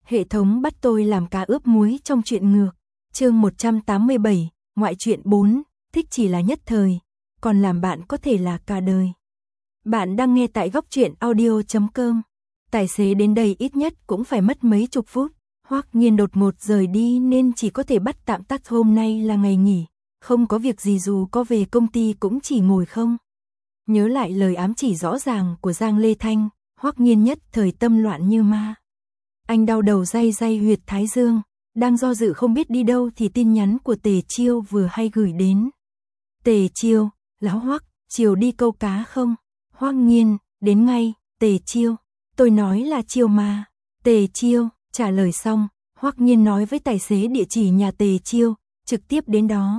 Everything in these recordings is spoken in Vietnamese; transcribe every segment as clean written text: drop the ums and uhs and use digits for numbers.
Hệ thống bắt tôi làm cá ướp muối trong truyện ngược. Chương 187, ngoại truyện 4, thích chỉ là nhất thời, còn làm bạn có thể là cả đời. Bạn đang nghe tại Góc Truyện Audio.com. Tài xế đến đây ít nhất cũng phải mất mấy chục phút. Hoắc Nghiên đột ngột rời đi nên chỉ có thể bắt tạm tắt, hôm nay là ngày nghỉ, không có việc gì, dù có về công ty cũng chỉ ngồi không. Nhớ lại lời ám chỉ rõ ràng của Giang Lê Thanh, Hoắc Nghiên nhất thời tâm loạn như ma. Anh đau đầu day day huyệt thái dương, đang do dự không biết đi đâu thì tin nhắn của Tề Chiêu vừa hay gửi đến. Tề Chiêu, lão Hoắc, chiều đi câu cá không? Hoắc Nghiên, đến ngay. Tề Chiêu, tôi nói là chiều mà. Tề Chiêu, trả lời xong, Hoắc Nghiên nói với tài xế địa chỉ nhà Tề Chiêu, trực tiếp đến đó.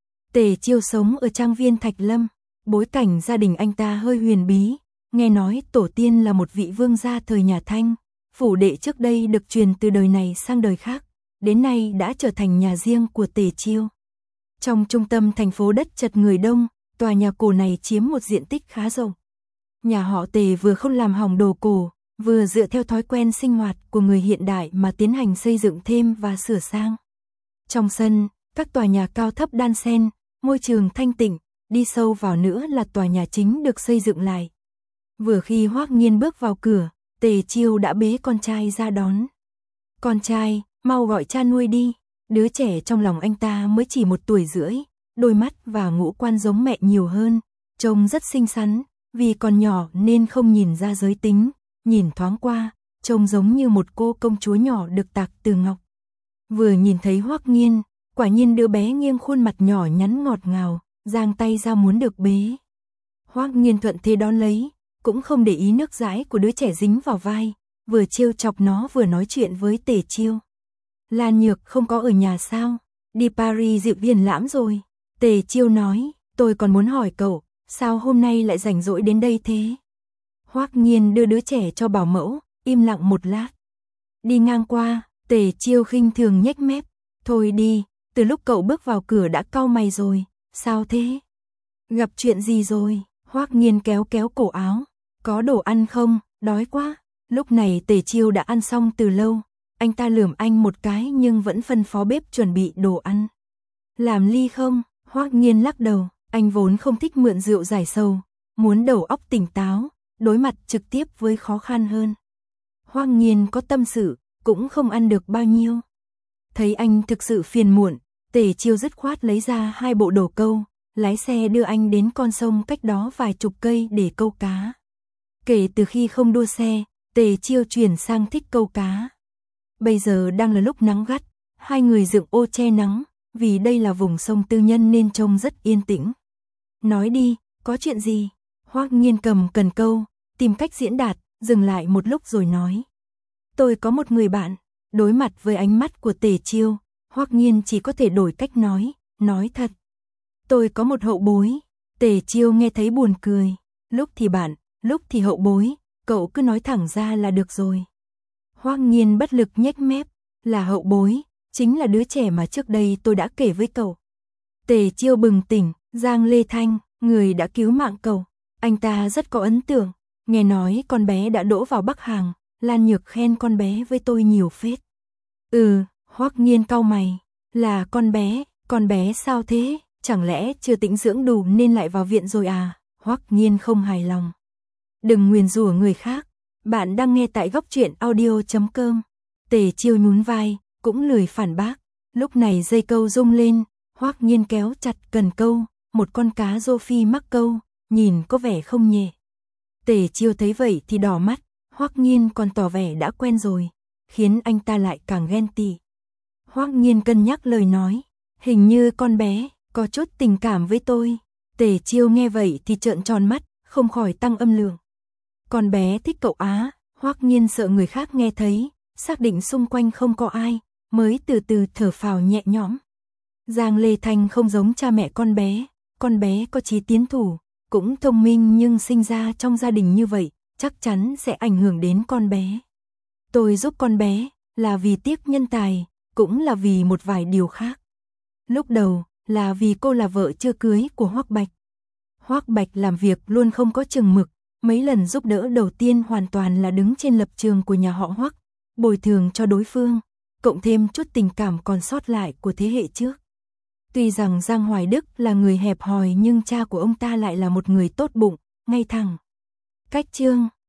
Tề Chiêu sống ở trang viên Thạch Lâm, bối cảnh gia đình anh ta hơi huyền bí, nghe nói tổ tiên là một vị vương gia thời nhà Thanh, phủ đệ trước đây được truyền từ đời này sang đời khác, đến nay đã trở thành nhà riêng của Tề Chiêu. Trong trung tâm thành phố đất chật người đông, tòa nhà cổ này chiếm một diện tích khá rộng. Nhà họ Tề vừa không làm hỏng đồ cổ, vừa dựa theo thói quen sinh hoạt của người hiện đại mà tiến hành xây dựng thêm và sửa sang. Trong sân, các tòa nhà cao thấp đan xen, môi trường thanh tịnh, đi sâu vào nữa là tòa nhà chính được xây dựng lại. Vừa khi Hoắc Nghiên bước vào cửa, Tề Chiêu đã bế con trai ra đón. Con trai, mau gọi cha nuôi đi. Đứa trẻ trong lòng anh ta mới chỉ 1 tuổi rưỡi, đôi mắt và ngũ quan giống mẹ nhiều hơn, trông rất xinh xắn, vì còn nhỏ nên không nhìn ra giới tính, nhìn thoáng qua, trông giống như một cô công chúa nhỏ được tạc từ ngọc. Vừa nhìn thấy Hoắc Nghiên, quả nhiên đứa bé nghiêng khuôn mặt nhỏ nhắn ngọt ngào, giang tay ra muốn được bế. Hoắc Nghiên thuận thế đón lấy, cũng không để ý nước dãi của đứa trẻ dính vào vai, vừa trêu chọc nó vừa nói chuyện với Tề Chiêu. Lan Nhược không có ở nhà sao? Đi Paris dự triển lãm rồi. Tề Chiêu nói, tôi còn muốn hỏi cậu, sao hôm nay lại rảnh rỗi đến đây thế? Hoắc Nghiên đưa đứa trẻ cho bảo mẫu, im lặng một lát. Đi ngang qua, Tề Chiêu khinh thường nhếch mép, thôi đi, từ lúc cậu bước vào cửa đã cau mày rồi, sao thế? Gặp chuyện gì rồi? Hoắc Nghiên kéo kéo cổ áo, có đồ ăn không, đói quá. Lúc này Tề Chiêu đã ăn xong từ lâu, anh ta lườm anh một cái nhưng vẫn phân phó bếp chuẩn bị đồ ăn. Làm ly không? Hoắc Nghiên lắc đầu, anh vốn không thích mượn rượu giải sầu, muốn đầu óc tỉnh táo, đối mặt trực tiếp với khó khăn hơn. Hoắc Nghiên có tâm sự, cũng không ăn được bao nhiêu. Thấy anh thực sự phiền muộn, Tề Chiêu dứt khoát lấy ra 2 bộ đồ câu, lái xe đưa anh đến con sông cách đó vài chục cây để câu cá. Kể từ khi không đua xe, Tề Chiêu chuyển sang thích câu cá. Bây giờ đang là lúc nắng gắt, hai người dựng ô che nắng, vì đây là vùng sông tư nhân nên trông rất yên tĩnh. Nói đi, có chuyện gì? Hoắc Nghiên cầm cần câu, tìm cách diễn đạt, dừng lại một lúc rồi nói. Tôi có một người bạn. Đối mặt với ánh mắt của Tề Chiêu, Hoắc Nghiên chỉ có thể đổi cách nói thật. Tôi có một hậu bối. Tề Chiêu nghe thấy buồn cười, lúc thì bạn, lúc thì hậu bối, cậu cứ nói thẳng ra là được rồi. Hoắc Nghiên bất lực nhếch mép, là hậu bối, chính là đứa trẻ mà trước đây tôi đã kể với cậu. Tề Chiêu bừng tỉnh, Giang Lê Thanh, người đã cứu mạng cậu, anh ta rất có ấn tượng, nghe nói con bé đã đỗ vào Bắc Hàng, Lan Nhược khen con bé với tôi nhiều phết. Hoắc Nghiên cau mày, là con bé sao thế, chẳng lẽ chưa tĩnh dưỡng đủ nên lại vào viện rồi à? Hoắc Nghiên không hài lòng. Đừng nguyền rủa người khác, bạn đang nghe tại Góc Truyện Audio.com. Tề Chiêu nhún vai, cũng lười phản bác. Lúc này dây câu rung lên, Hoắc Nghiên kéo chặt cần câu, một con cá rô phi mắc câu, nhìn có vẻ không nhẹ. Tề Chiêu thấy vậy thì đỏ mắt, Hoắc Nghiên còn tỏ vẻ đã quen rồi, khiến anh ta lại càng ghen tị. Hoắc Nghiên cân nhắc lời nói, hình như con bé có chút tình cảm với tôi. Tề Chiêu nghe vậy thì trợn tròn mắt, không khỏi tăng âm lượng. Con bé thích cậu á? Hoắc Nghiên sợ người khác nghe thấy, xác định xung quanh không có ai, mới từ từ thở phào nhẹ nhõm. Giang Lê Thanh không giống cha mẹ con bé có chí tiến thủ, cũng thông minh nhưng sinh ra trong gia đình như vậy, chắc chắn sẽ ảnh hưởng đến con bé. Tôi giúp con bé, là vì tiếc nhân tài, cũng là vì một vài điều khác. Lúc đầu, là vì cô là vợ chưa cưới của Hoắc Bạch. Hoắc Bạch làm việc luôn không có chừng mực, mấy lần giúp đỡ đầu tiên hoàn toàn là đứng trên lập trường của nhà họ Hoắc, bồi thường cho đối phương, cộng thêm chút tình cảm còn sót lại của thế hệ trước. Tuy rằng Giang Hoài Đức là người hẹp hòi nhưng cha của ông ta lại là một người tốt bụng, ngay thẳng. Cách chương